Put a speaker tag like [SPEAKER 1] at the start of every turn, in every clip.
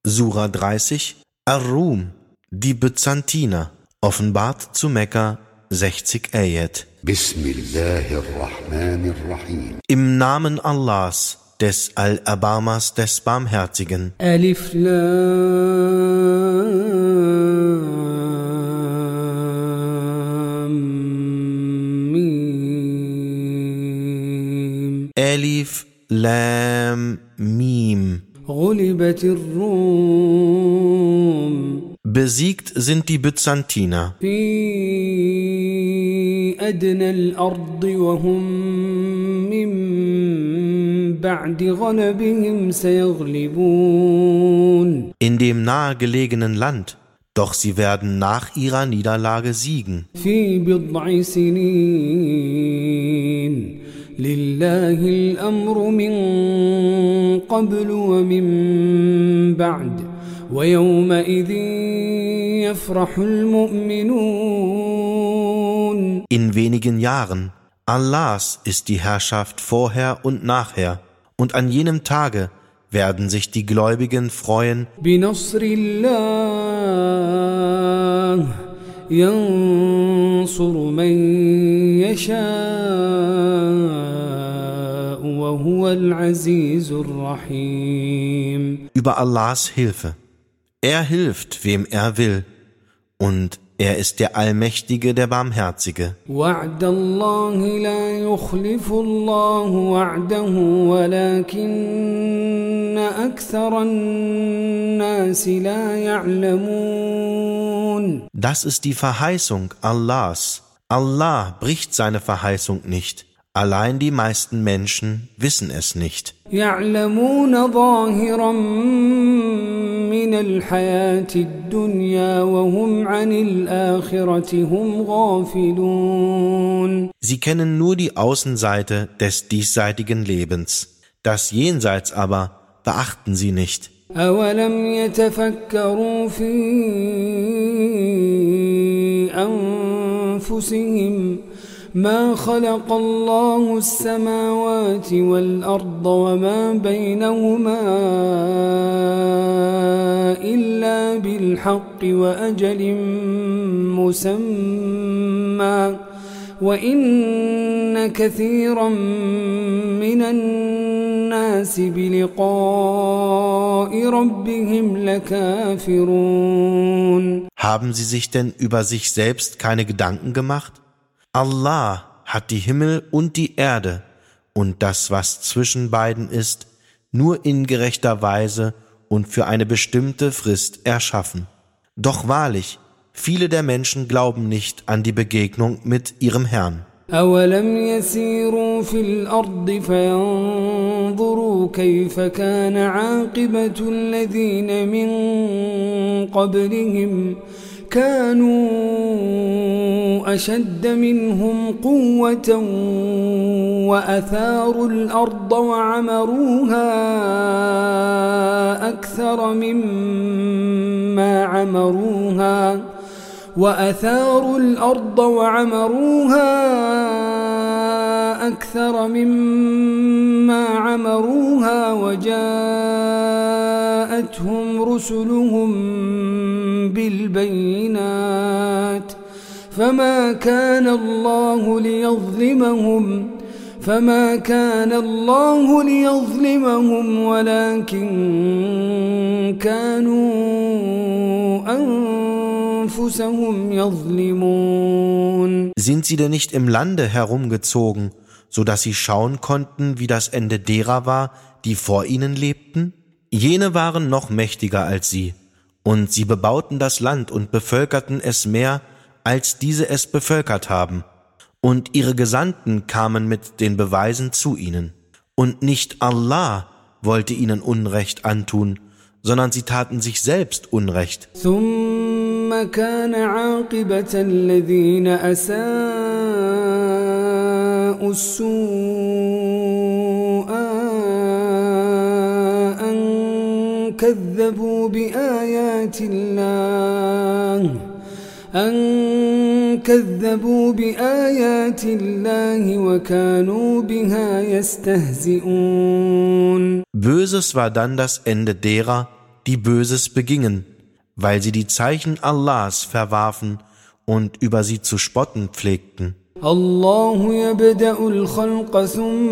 [SPEAKER 1] Sura 30, Ar-Rum, die Byzantiner, offenbart zu Mekka, 60 Ayat.
[SPEAKER 2] Bismillahirrahmanirrahim.
[SPEAKER 1] Im Namen Allahs, des Al-Erbarmers, des Barmherzigen.
[SPEAKER 3] Alif Lam Mim.
[SPEAKER 1] Alif Lam Mim.
[SPEAKER 3] غلبت الروم.
[SPEAKER 1] Besiegt sind die Byzantiner
[SPEAKER 3] في أدنى الأرض وهم من بعد غلبهم سيغلبون.
[SPEAKER 1] in dem nahegelegenen Land, doch sie werden nach ihrer Niederlage siegen.
[SPEAKER 3] في بضع سنين لله الأمر من قبل ومن بعد ويومئذ يفرح المؤمنون.
[SPEAKER 1] In wenigen Jahren, Allahs ist die Herrschaft vorher und nachher, und an jenem Tage werden sich die Gläubigen freuen.
[SPEAKER 3] بنصر الله ينصر من يشاء وهو العزيز الرحيم.
[SPEAKER 1] Über Allahs Hilfe. Er hilft, wem er will, und er ist der Allmächtige, der Barmherzige.
[SPEAKER 3] وعد الله لا يخلف الله وعده ولكن أكثر الناس لا يعلمون.
[SPEAKER 1] Das ist die Verheißung Allahs. Allah bricht seine Verheißung nicht. Allein die meisten Menschen wissen es nicht.
[SPEAKER 3] يعلمون ظاهرا من الحياة الدنيا وهم عن الآخرة هم غافلون.
[SPEAKER 1] Sie kennen nur die Außenseite des diesseitigen Lebens. Das Jenseits aber beachten sie nicht.
[SPEAKER 3] أولم يتفكروا في أنفسهم ما خلق الله السماوات والأرض وما بينهما إلا بالحق وأجل مسمى وإن كثيرا من الناس بلقاء ربهم لكافرون.
[SPEAKER 1] Haben sie sich denn über sich selbst keine Gedanken gemacht? Allah hat die Himmel und die Erde und das, was zwischen beiden ist, nur in gerechter Weise und für eine bestimmte Frist erschaffen. Doch wahrlich, viele der Menschen glauben nicht an die Begegnung mit ihrem Herrn.
[SPEAKER 3] أولم يسيروا في الأرض فينظروا كيف كان عاقبة الذين من قبلهم كانوا أشد منهم قوة وأثاروا الأرض وعمروها أكثر مما عمروها وجاءتهم رسلهم بالبينات فما كان الله ليظلمهم ولكن كانوا أنفسهم يظلمون.
[SPEAKER 1] Sind sie denn nicht im Lande herumgezogen, so dass sie schauen konnten, wie das Ende derer war, die vor ihnen lebten? Jene waren noch mächtiger als sie, und sie bebauten das Land und bevölkerten es mehr, als diese es bevölkert haben. Und ihre Gesandten kamen mit den Beweisen zu ihnen. Und nicht Allah wollte ihnen Unrecht antun, sondern sie taten sich selbst Unrecht.
[SPEAKER 3] ثم كان عاقبة الذين أساءوا السوء أن كذبوا بآيات الله وكانوا بها يستهزئون.
[SPEAKER 1] Böses war dann das Ende derer, die Böses begingen, weil sie die Zeichen Allahs verwarfen und über sie zu spotten pflegten.
[SPEAKER 3] الله يبدأ الخلق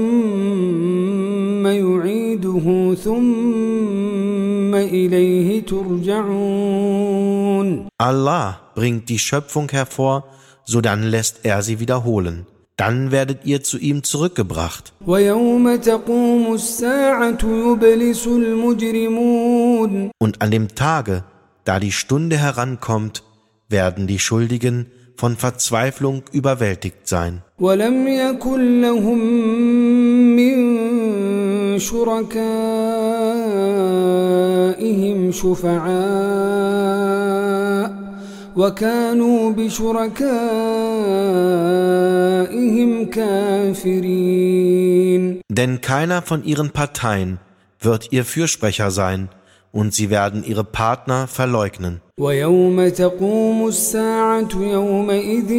[SPEAKER 3] ثم يعيده ثم إليه ترجعون.
[SPEAKER 1] Allah bringt die Schöpfung hervor, sodann lässt er sie wiederholen. Dann werdet ihr zu ihm zurückgebracht.
[SPEAKER 3] ويوم تقوم الساعة يبلس المجرمون.
[SPEAKER 1] Und an dem Tage, da die Stunde herankommt, werden die Schuldigen von Verzweiflung überwältigt sein.
[SPEAKER 3] ولم يكن لهم من شركائهم شفعاء وكانوا بشركائهم كافرين.
[SPEAKER 1] Denn keiner von ihren Parteien wird ihr Fürsprecher sein, und sie werden ihre Partner verleugnen.
[SPEAKER 3] ويوم تقوم الساعة يومئذ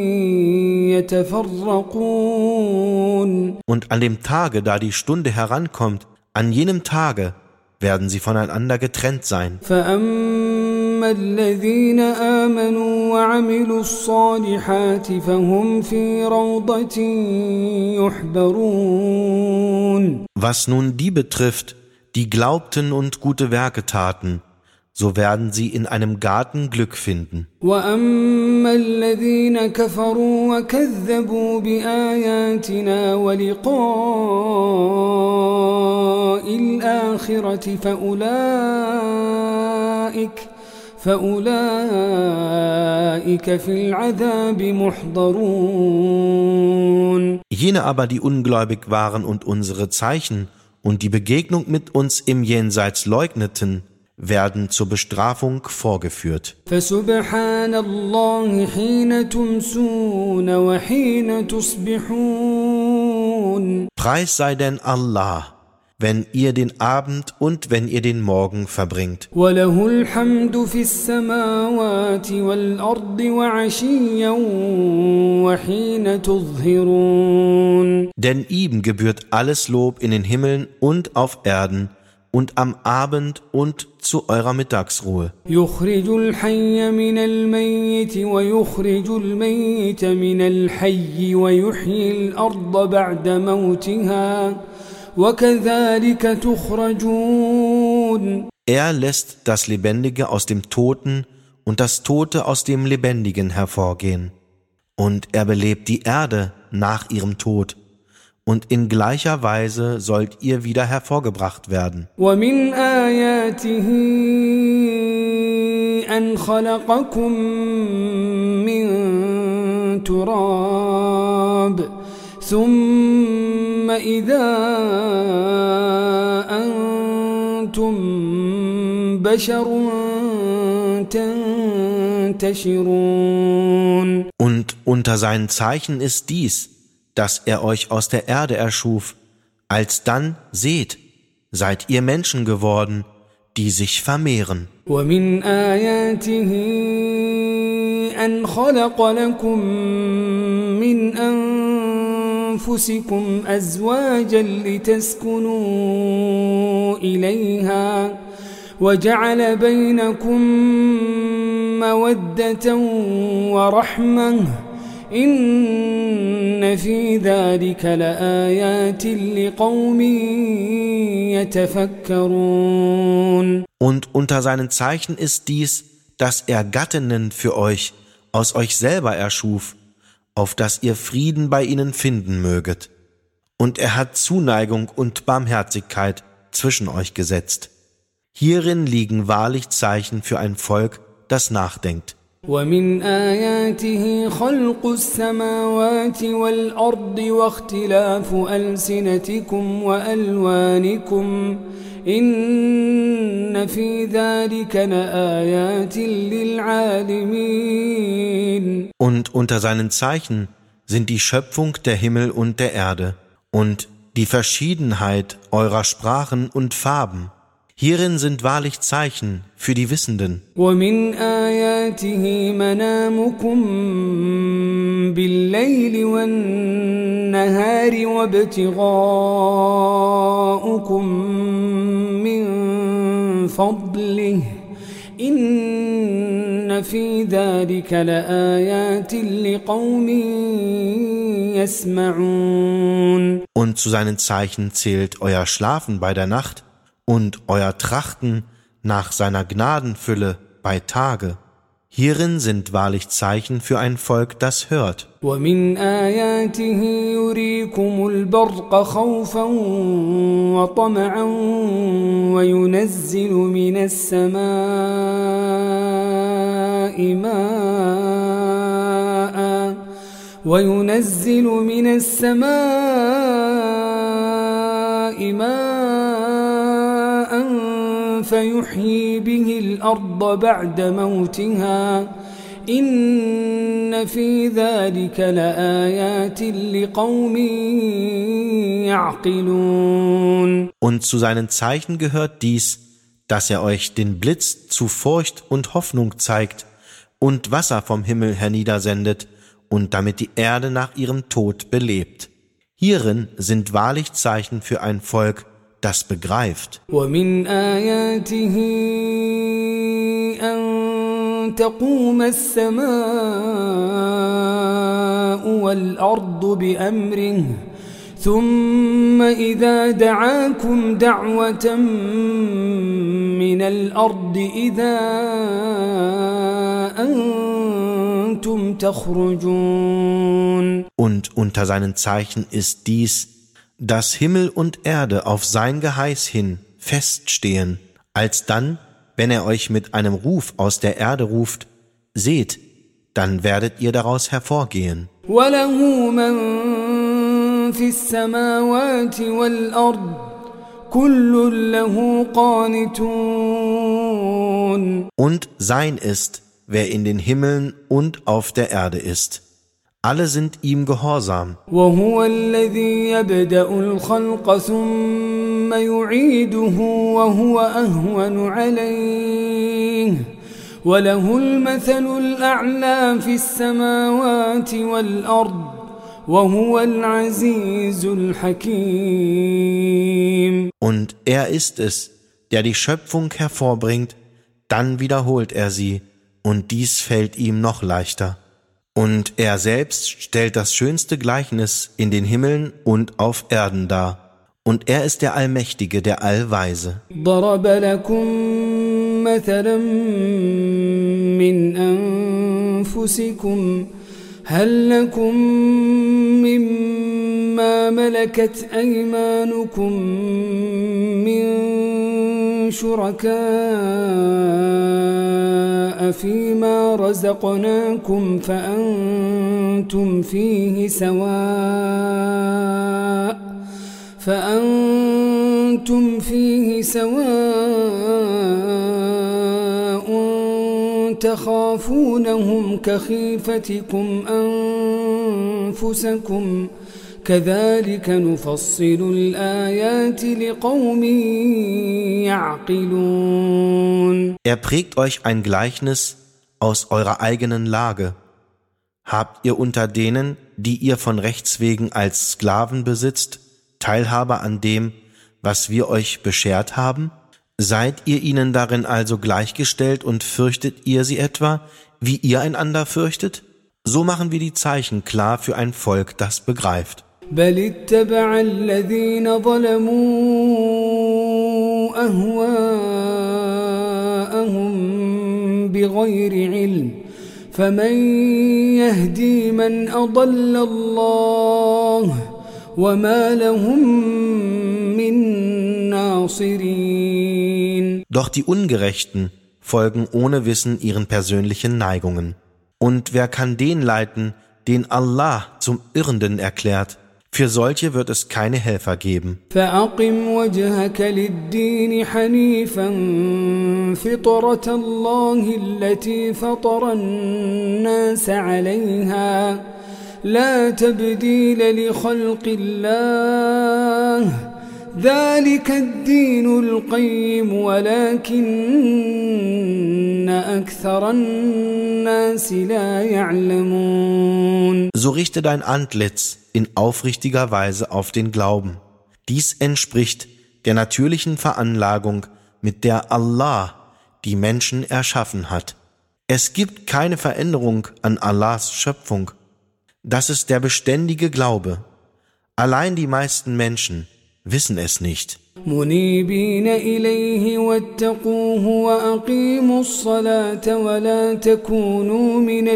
[SPEAKER 3] يتفرقون.
[SPEAKER 1] Und an dem Tage, da die Stunde herankommt, an jenem Tage werden sie voneinander getrennt sein.
[SPEAKER 3] فأما الذين آمنوا وعملوا الصالحات فهم في روضة يحبرون.
[SPEAKER 1] Was nun die betrifft, die glaubten und gute Werke taten, so werden sie in einem Garten Glück finden.
[SPEAKER 3] وأما الذين كفروا وكذبوا بآياتنا ولقاء الآخرة فأولئك في العذاب محضرون.
[SPEAKER 1] Jene aber, die ungläubig waren und unsere Zeichen und die Begegnung mit uns im Jenseits leugneten, werden zur Bestrafung vorgeführt.
[SPEAKER 3] فسبحان الله حين تمسون وحين تصبحون.
[SPEAKER 1] Preis sei denn Allah, wenn ihr den Abend und wenn ihr den Morgen verbringt.
[SPEAKER 3] وله الحمد في السماوات والأرض وعشيا وحين تظهرون.
[SPEAKER 1] Denn ihm gebührt alles Lob in den Himmeln und auf Erden und am Abend und zu eurer Mittagsruhe.
[SPEAKER 3] يخرج الحي من الميت ويخرج الميت من الحي ويحيي الأرض بعد موتها وكذلك تخرجون.
[SPEAKER 1] Er lässt das Lebendige aus dem Toten und das Tote aus dem Lebendigen hervorgehen. Und er belebt die Erde nach ihrem Tod. Und in gleicher Weise sollt ihr wieder hervorgebracht werden.
[SPEAKER 3] ومن آياته أن خلقكم من تراب ثم إذا أنتم بشر تنتشرون.
[SPEAKER 1] Und unter seinen Zeichen ist dies, dass er euch aus der Erde erschuf. Alsdann seht, seid ihr Menschen geworden, die sich vermehren.
[SPEAKER 3] ومن آياته أن خلق لكم من أنفسكم أزواجا لتسكنوا إليها وجعل بينكم مودة ورحمة إن في ذلك لآيات لقوم يتفكرون.
[SPEAKER 1] Und unter seinen Zeichen ist dies, dass er Gattinnen für euch aus euch selber erschuf, auf dass ihr Frieden bei ihnen finden möget. Und er hat Zuneigung und Barmherzigkeit zwischen euch gesetzt. Hierin liegen wahrlich Zeichen für ein Volk, das nachdenkt.
[SPEAKER 3] ومن آياته خلق السماوات والأرض واختلاف ألسنتكم وألوانكم إن في ذلك لآيات للعالمين.
[SPEAKER 1] Und unter seinen Zeichen sind die Schöpfung der Himmel und der Erde und die Verschiedenheit eurer Sprachen und Farben. Hierin sind wahrlich Zeichen für die Wissenden.
[SPEAKER 3] ومن آياته منامكم بالليل والنهار وابتغاؤكم من فضله إن في ذلك لآيات لقوم يسمعون.
[SPEAKER 1] Und zu seinen Zeichen zählt euer Schlafen bei der Nacht und euer Trachten nach seiner Gnadenfülle bei Tage. Hierin sind wahrlich Zeichen für ein Volk, das hört.
[SPEAKER 3] ومن آياته يريكم البرق خوفا وطمعا وينزل من السماء ماء فيحيي به الأرض بعد موتها إن في ذلك لآيات لقوم يعقلون.
[SPEAKER 1] Und zu seinen Zeichen gehört dies, dass er euch den Blitz zu Furcht und Hoffnung zeigt und Wasser vom Himmel herniedersendet und damit die Erde nach ihrem Tod belebt. Hierin sind wahrlich Zeichen für ein Volk, das begreift.
[SPEAKER 3] ومن آياته أن تقوم السماء والأرض بأمره ثم إذا دعاكم دعوة من الأرض إذا أنتم تخرجون.
[SPEAKER 1] Und unter seinen Zeichen ist dies, dass Himmel und Erde auf sein Geheiß hin feststehen, alsdann, wenn er euch mit einem Ruf aus der Erde ruft, seht, dann werdet ihr daraus hervorgehen.
[SPEAKER 3] وَلَهُ مَنْ فِي السَّمَاوَاتِ وَالْأَرْضِ كُلٌّ لَهُ قَانِتُونَ.
[SPEAKER 1] Und sein ist, wer in den Himmeln und auf der Erde ist. Alle sind ihm gehorsam.
[SPEAKER 3] وَهُوَ الَّذِي يَبْدَأُ الْخَلْقَ ثُمَّ يُعِيدُهُ وَهُوَ أَهْوَنُ عَلَيْهِ وَلَهُ الْمَثَلُ الْأَعْلَى فِي السَّمَاوَاتِ وَالْأَرْضِ وَهُوَ الْعَزِيزُ الْحَكِيمُ.
[SPEAKER 1] Und er ist es, der die Schöpfung hervorbringt, dann wiederholt er sie, und dies fällt ihm noch leichter. Und er selbst stellt das schönste Gleichnis in den Himmeln und auf Erden dar. Und er ist der Allmächtige, der Allweise.
[SPEAKER 3] ضرب لكم مثلا من أنفسكم هل لكم مما ملكت أيمانكم من شركاء فيما رزقناكم فأنتم فيه سواء تخافونهم كخيفتكم أنفسكم كذلك نفصل الآيات لقوم يعقلون.
[SPEAKER 1] Er prägt euch ein Gleichnis aus eurer eigenen Lage. Habt ihr unter denen, die ihr von Rechts wegen als Sklaven besitzt, Teilhabe an dem, was wir euch beschert haben? Seid ihr ihnen darin also gleichgestellt und fürchtet ihr sie etwa, wie ihr einander fürchtet? So machen wir die Zeichen klar für ein Volk, das begreift.
[SPEAKER 3] بل اتبع الذين ظلموا أهواءهم بغير علم فمن يهدي من أضل الله وما لهم من ناصرين.
[SPEAKER 1] Doch die Ungerechten folgen ohne Wissen ihren persönlichen Neigungen. Und wer kann den leiten, den Allah zum Irrenden erklärt? Für solche wird es keine Helfer geben.
[SPEAKER 3] فأقم وجهك للدين حنيفا فطرة الله التي فطر الناس عليها لا تبديل لخلق الله ذلك الدين القيم ولكن أكثر الناس لا يعلمون.
[SPEAKER 1] So richte dein Antlitz in aufrichtiger Weise auf den Glauben. Dies entspricht der natürlichen Veranlagung mit der Allah die Menschen erschaffen hat. Es gibt keine Veränderung an Allahs Schöpfung. Das ist der beständige Glaube. Allein die meisten Menschen wissen es nicht.
[SPEAKER 3] منيبين إليه واتقوه وأقيموا الصلاة ولا تكونوا من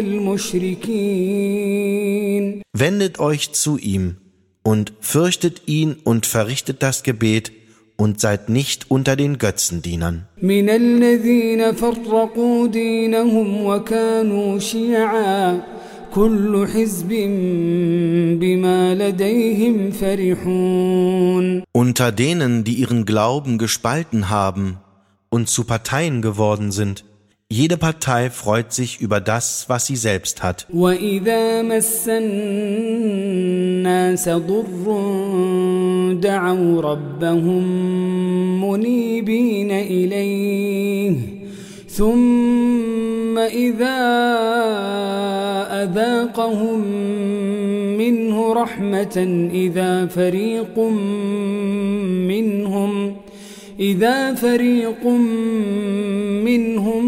[SPEAKER 3] المشركين.
[SPEAKER 1] Wendet euch zu ihm und fürchtet ihn und verrichtet das Gebet und seid nicht unter den Götzendienern.
[SPEAKER 3] من الذين فرقوا دينهم وكانوا شيعا كل حزب بما لديهم فرحون.
[SPEAKER 1] Unter denen, die ihren Glauben gespalten haben und zu Parteien geworden sind, jede Partei freut sich über das, was sie selbst hat.
[SPEAKER 3] وإذا مس الناس ضر دعوا ربهم منيبين إليه ثم إذا أذاقهم منه رحمة إذا فريق منهم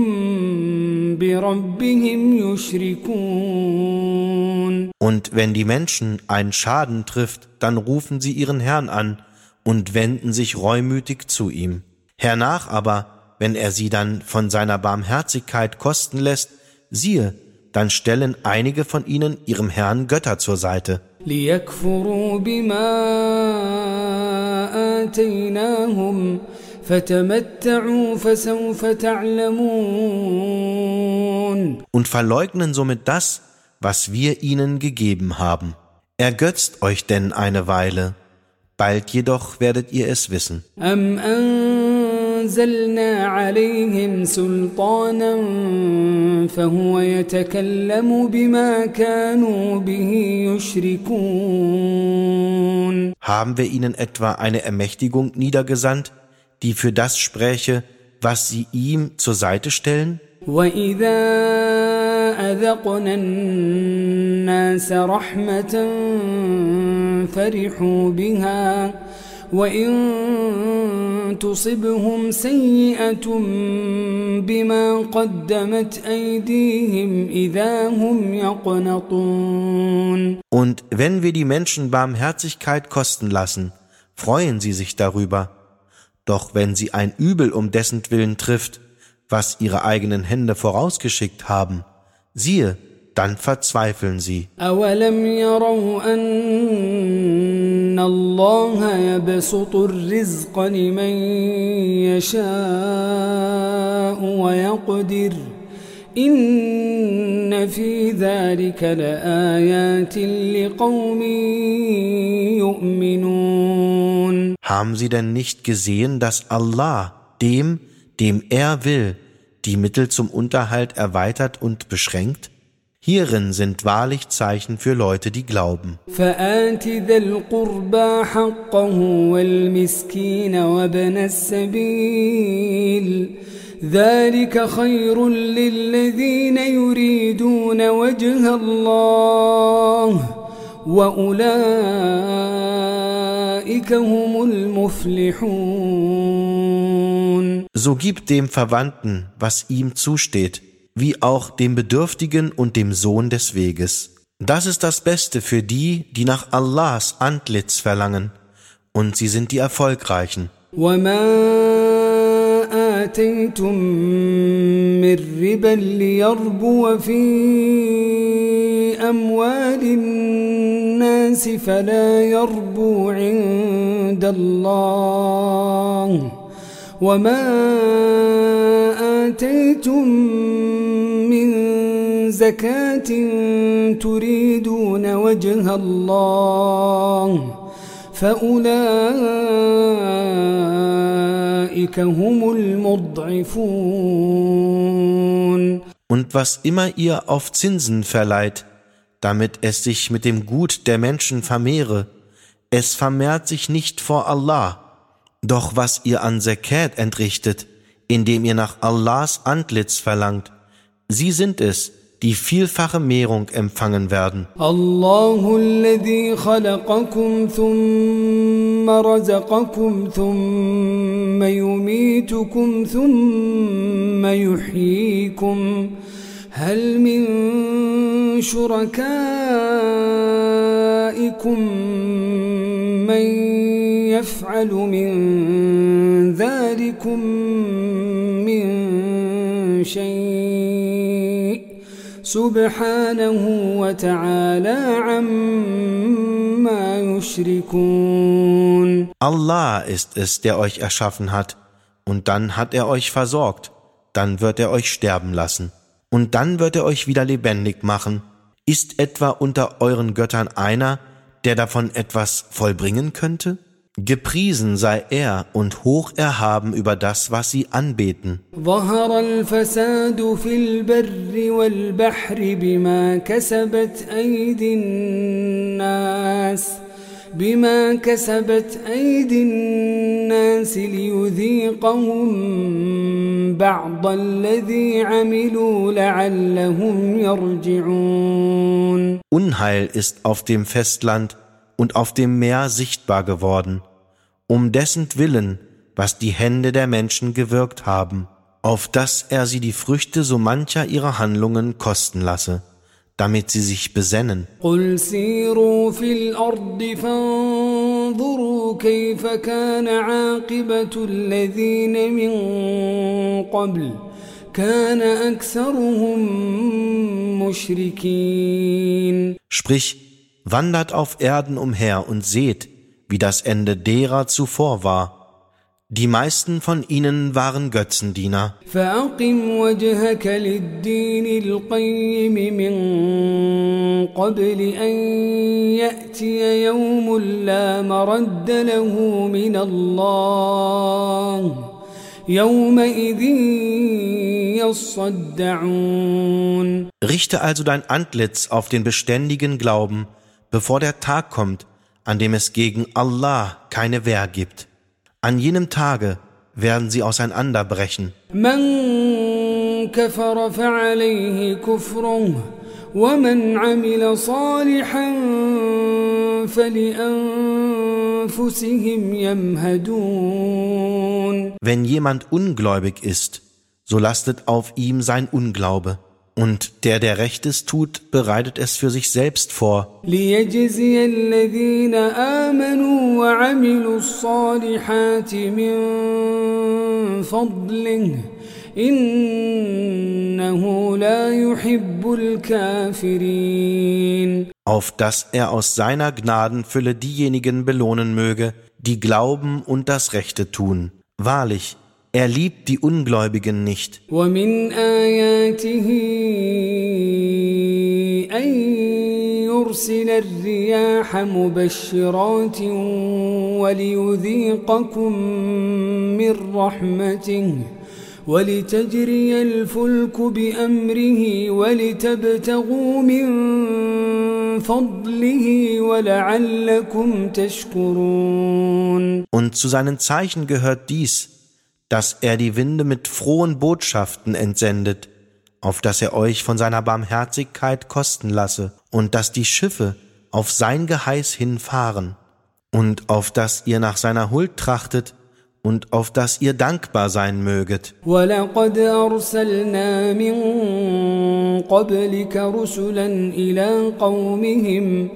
[SPEAKER 3] بربهم يشركون.
[SPEAKER 1] Und wenn die Menschen einen Schaden trifft, dann rufen sie ihren Herrn an und wenden sich reumütig zu ihm. Hernach aber, wenn er sie dann von seiner Barmherzigkeit kosten lässt, siehe, dann stellen einige von ihnen ihrem Herrn Götter zur Seite.
[SPEAKER 3] ليكفروا بما آتيناهم فتمتعوا فسوف تعلمون.
[SPEAKER 1] Und verleugnen somit das, was wir ihnen gegeben haben. Ergötzt euch denn eine Weile, bald jedoch werdet ihr es wissen.
[SPEAKER 3] أم أنزلنا عليهم سلطانا فهو يتكلم بما كانوا به يشركون.
[SPEAKER 1] Haben wir ihnen etwa eine Ermächtigung niedergesandt, die für das spräche, was sie ihm zur Seite stellen?
[SPEAKER 3] وإذا أذقنا الناس رحمة فرحوا بها وإن تصبهم سيئة بما قدمت أيديهم إذا هم يقنطون.
[SPEAKER 1] Und wenn wir die Menschen Barmherzigkeit kosten lassen, freuen sie sich darüber. Doch wenn sie ein Übel um dessentwillen trifft, was ihre eigenen Hände vorausgeschickt haben, siehe, dann verzweifeln sie.
[SPEAKER 3] أولم يروا أن الله يبسط الرزق لمن يشاء ويقدر إن في ذلك لآيات لقوم يؤمنون.
[SPEAKER 1] Haben sie denn nicht gesehen, dass Allah dem er will, die Mittel zum Unterhalt erweitert und beschränkt? Hierin sind wahrlich Zeichen für Leute, die glauben.
[SPEAKER 3] فآت ذا القربى حقه والمسكين وابن السبيل ذلك خير للذين يريدون وجه الله وأولئك هم المفلحون.
[SPEAKER 1] So gibt dem Verwandten, was ihm zusteht, wie auch dem Bedürftigen und dem Sohn des Weges. Das ist das Beste für die, die nach Allahs Antlitz verlangen, und sie sind die Erfolgreichen.
[SPEAKER 3] وَمَا آتَيْتُم مِّن رِّبًا لِّيَرْبُوَ فِي أَمْوَالِ النَّاسِ فَلَا يَرْبُو عِندَ اللَّهِ وَمَا آتَيْتُم مِّن زَكَاةٍ تُرِيدُونَ وَجْهَ اللَّهِ فَأُولَئِكَ هُمُ الْمُضْعِفُونَ.
[SPEAKER 1] Und was immer ihr auf Zinsen verleiht, damit es sich mit dem Gut der Menschen vermehre, es vermehrt sich nicht vor Allah. Doch was ihr an Zakat entrichtet, indem ihr nach Allahs Antlitz verlangt, sie sind es, die vielfache Mehrung empfangen werden.
[SPEAKER 3] الله الذي خلقكم ثم رزقكم ثم يميتكم ثم يحييكم هل من شركائكم من يفعل من ذلكم من شيء سبحانه وتعالى عما يشركون.
[SPEAKER 1] Allah ist es, der euch erschaffen hat, und dann hat er euch versorgt, dann wird er euch sterben lassen, und dann wird er euch wieder lebendig machen. Ist etwa unter euren Göttern einer, der davon etwas vollbringen könnte? Gepriesen sei er und hoch erhaben über das, was sie anbeten.
[SPEAKER 3] ظهر الفساد في البر والبحر بما كسبت أيدي الناس ليذيقهم بعض الذي عملوا لعلهم يرجعون.
[SPEAKER 1] Unheil ist auf dem Festland und auf dem Meer sichtbar geworden, um dessen Willen, was die Hände der Menschen gewirkt haben, auf dass er sie die Früchte so mancher ihrer Handlungen kosten lasse, damit sie sich besennen.
[SPEAKER 3] قل سيروا في الأرض فانظروا كيف كان عاقبة الذين من قبل كان أكثرهم مشركين.
[SPEAKER 1] Sprich, wandert auf Erden umher und seht, wie das Ende derer zuvor war. Die meisten von ihnen waren Götzendiener.
[SPEAKER 3] فأقم وجهك للدين القيم من قبل أن يأتي يوم لا مرد له من الله يومئذ يصدعون.
[SPEAKER 1] Richte also dein Antlitz auf den beständigen Glauben, bevor der Tag kommt, an dem es gegen Allah keine Wehr gibt. An jenem Tage werden sie auseinanderbrechen.
[SPEAKER 3] من كفر فعليه كفره ومن عمل صالحا فلأنفسهم يمهدون.
[SPEAKER 1] Wenn jemand ungläubig ist, so lastet auf ihm sein Unglaube. Und der Rechtes tut, bereitet es für sich selbst vor.
[SPEAKER 3] ليجزي الذين آمنوا وعملوا الصالحات من فضله إنه لا يحب الكافرين.
[SPEAKER 1] Auf dass er aus seiner Gnadenfülle diejenigen belohnen möge, die glauben und das Rechte tun. Wahrlich, er liebt die Ungläubigen nicht.
[SPEAKER 3] ومن آياته أن يرسل الرياح مبشرات وليذيقكم من رحمته ولتجري الفلك بأمره ولتبتغوا من فضله ولعلكم تشكرون.
[SPEAKER 1] Und zu seinen Zeichen gehört dies, dass er die Winde mit frohen Botschaften entsendet, auf dass er euch von seiner Barmherzigkeit kosten lasse, und dass die Schiffe auf sein Geheiß hinfahren, und auf dass ihr nach seiner Huld trachtet, und auf dass ihr dankbar sein möget.
[SPEAKER 3] وَلَقَدْ أَرْسَلْنَا مِن قَبْلِكَ رُسُلًا إِلَىٰ قَوْمِهِمْ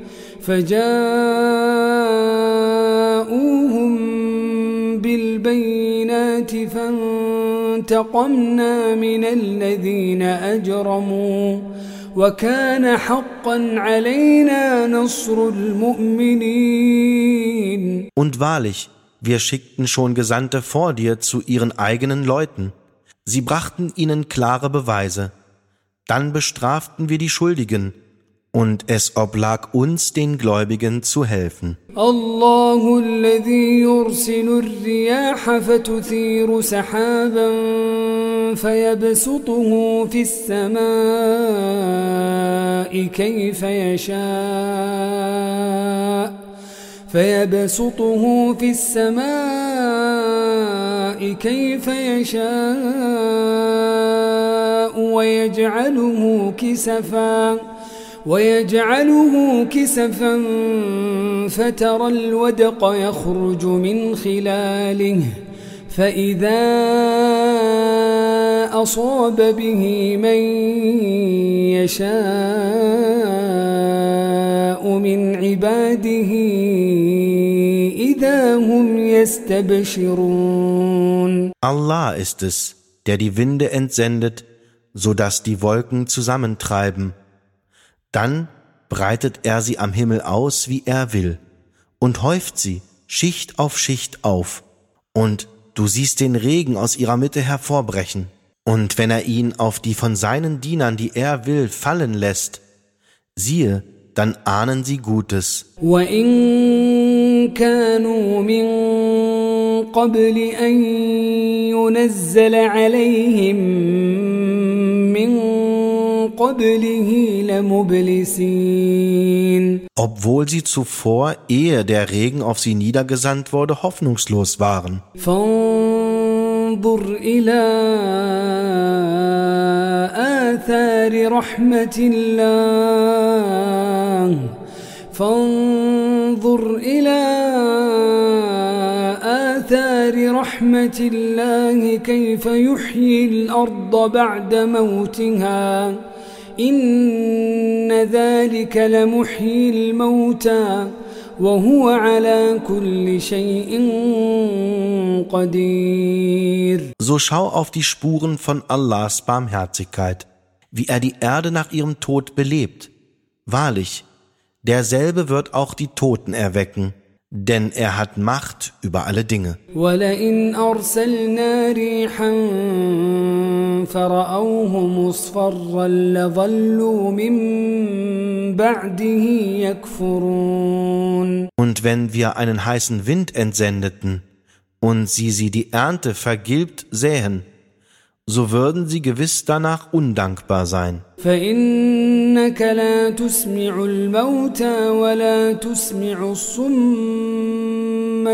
[SPEAKER 3] فَجَاءُوهُم بالبينات فانتقمنا من الذين أجرموا وكان حقا علينا نصر المؤمنين.
[SPEAKER 1] Und wahrlich, wir schickten schon Gesandte vor dir zu ihren eigenen Leuten. Sie brachten ihnen klare Beweise. Dann bestraften wir die Schuldigen, und es oblag uns, den Gläubigen zu helfen.
[SPEAKER 3] الله الذي يرسل الرياح فتثير سحابا فيبسطه في السماء كيف يشاء ويجعله كسفا فترى الودق يخرج من خلاله فإذا أصاب به من يشاء من عباده إذا هم يستبشرون.
[SPEAKER 1] Allah ist es, der die Winde entsendet, so dass die Wolken zusammentreiben. Dann breitet er sie am Himmel aus, wie er will, und häuft sie Schicht auf Schicht auf. Und du siehst den Regen aus ihrer Mitte hervorbrechen. Und wenn er ihn auf die von seinen Dienern, die er will, fallen lässt, siehe, dann ahnen sie Gutes.
[SPEAKER 3] وَإِن كَانُوا مِن قَبْلِ أَن يُنَزَّلَ عَلَيْهِم مِّن قَبْلِهِ لَمُبْلِسِينَ.
[SPEAKER 1] Obwohl sie zuvor, ehe der Regen auf sie niedergesandt wurde, hoffnungslos waren.
[SPEAKER 3] فانظر إلى آثار رحمة الله فانظر إلى آثار رحمة الله كيف يحيي الأرض بعد موتها إن ذلك لمحيي الموتى وهو على كل شيء قدير.
[SPEAKER 1] So schau auf die Spuren von Allahs Barmherzigkeit, wie er die Erde nach ihrem Tod belebt. Wahrlich, derselbe wird auch die Toten erwecken, denn er hat Macht über alle Dinge.
[SPEAKER 3] وَلَئِنْ أَرْسَلْنَا رِيحًا فَرَأَوْهُ مُصْفَرًّا لَظَلُّوا مِن بَعْدِهِ يَكْفُرُونَ.
[SPEAKER 1] Und wenn wir einen heißen Wind entsendeten und sie die Ernte vergilbt sähen, so würden sie gewiss danach undankbar sein.
[SPEAKER 3] فَإِنَّكَ لَا تُسْمِعُ الْمَوْتَى وَلَا تُسْمِعُ الصُّمَّ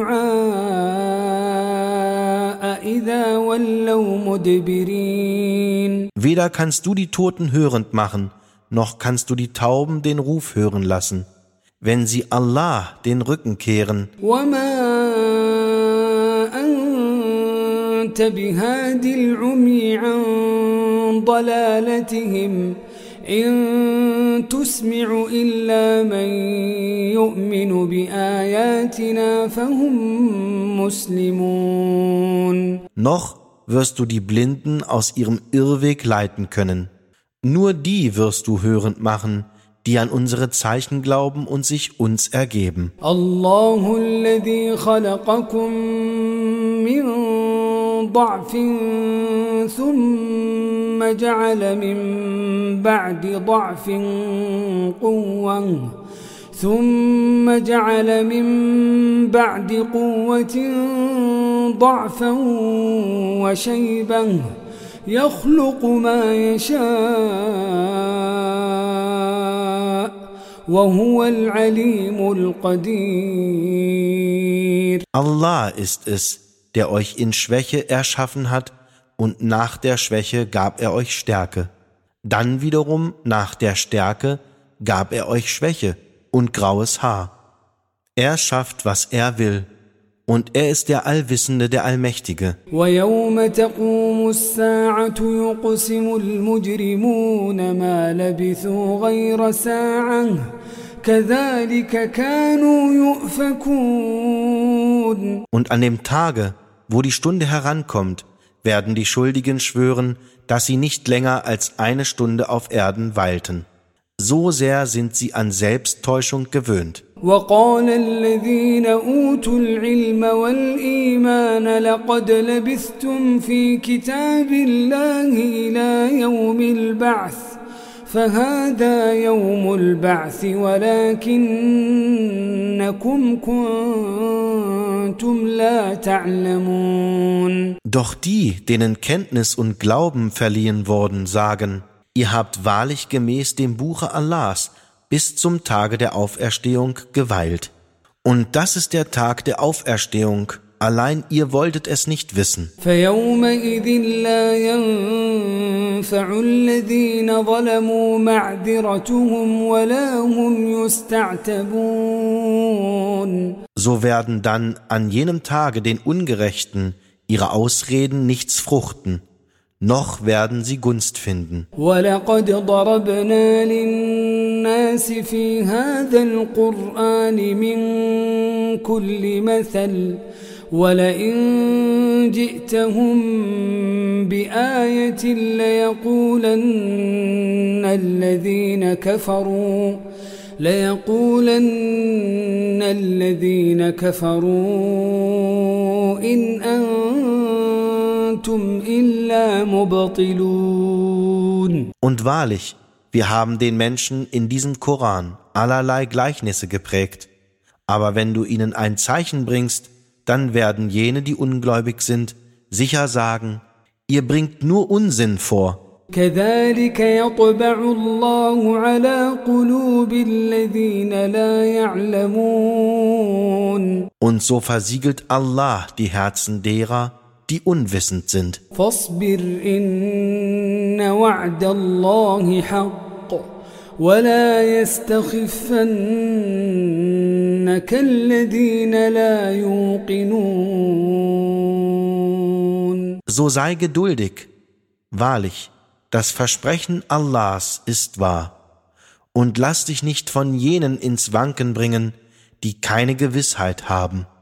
[SPEAKER 3] الدُّعَاءَ إِذَا وَلَّوْا مُدْبِرِينَ.
[SPEAKER 1] Weder kannst du die Toten hörend machen, noch kannst du die Tauben den Ruf hören lassen, wenn sie Allah den Rücken kehren.
[SPEAKER 3] أنت بهاد العمي عن ضلالتهم إن تسمع إلا من يؤمن بآياتنا فهم مسلمون.
[SPEAKER 1] Noch wirst du die Blinden aus ihrem Irrweg leiten können. Nur die wirst du hörend machen, die an unsere Zeichen glauben und sich uns ergeben.
[SPEAKER 3] Allahu alladhi khalaqakum min ضعف ثم جعل من بعد ضعف قوة ثم جعل من بعد قوة ضعفا وشيبا يخلق ما يشاء وهو العليم القدير.
[SPEAKER 1] Allah ist es, der euch in Schwäche erschaffen hat, und nach der Schwäche gab er euch Stärke. Dann wiederum nach der Stärke gab er euch Schwäche und graues Haar. Er schafft, was er will, und er ist der Allwissende, der Allmächtige.
[SPEAKER 3] وَيَوْمَ تَقُومُ السَّاعَةُ يُقْسِمُ الْمُجْرِمُونَ مَا لَبِثُوا غَيْرَ سَاعَةٍ كَذَلِكَ كَانُوا يُؤْفَكُونَ.
[SPEAKER 1] Und an dem Tage, wo die Stunde herankommt, werden die Schuldigen schwören, dass sie nicht länger als eine Stunde auf Erden weilten. So sehr sind sie an Selbsttäuschung gewöhnt.
[SPEAKER 3] وقال الذين أوتوا العلم والإيمان لقد لبثتم في كتاب الله إلى يوم البعث فهذا يوم البعث ولكنكم كنتم لا تعلمون.
[SPEAKER 1] Doch die, denen Kenntnis und Glauben verliehen worden, sagen: Ihr habt wahrlich gemäß dem Buche Allahs bis zum Tage der Auferstehung geweilt. Und das ist der Tag der Auferstehung, allein ihr wolltet es nicht wissen.
[SPEAKER 3] فَيَوْمَئِذٍ لَا تنفع الذين ظلموا معذرتهم ولا هم يستعتبون.
[SPEAKER 1] So werden dann an jenem Tage den Ungerechten ihre Ausreden nichts fruchten, noch werden sie Gunst finden.
[SPEAKER 3] وَلَقَدْ ضَرَبْنَا لِلنَّاسِ فِي هَذَا الْقُرْآنِ مِنْ كُلِّ مَثَلٍ وَلَئِنْ جِئْتَهُمْ بِآيَةٍ لَيَقُولَنَّ الَّذِينَ كَفَرُوا إِنْ أَنْتُمْ إِلَّا مُبْطِلُونَ.
[SPEAKER 1] Und wahrlich, wir haben den Menschen in diesem Koran allerlei Gleichnisse geprägt. Aber wenn du ihnen ein Zeichen bringst, dann werden jene, die ungläubig sind, sicher sagen, ihr bringt nur Unsinn vor.
[SPEAKER 3] كذلك يطبع الله على قلوب الذين لا يعلمون.
[SPEAKER 1] Und so versiegelt Allah die Herzen derer, die unwissend sind.
[SPEAKER 3] فاصبر إن وعد الله حق ولا يستخفنك الذين لا يوقنون.
[SPEAKER 1] So sei geduldig. Wahrlich, das Versprechen Allahs ist wahr. Und lass dich nicht von jenen ins Wanken bringen, die keine Gewissheit haben.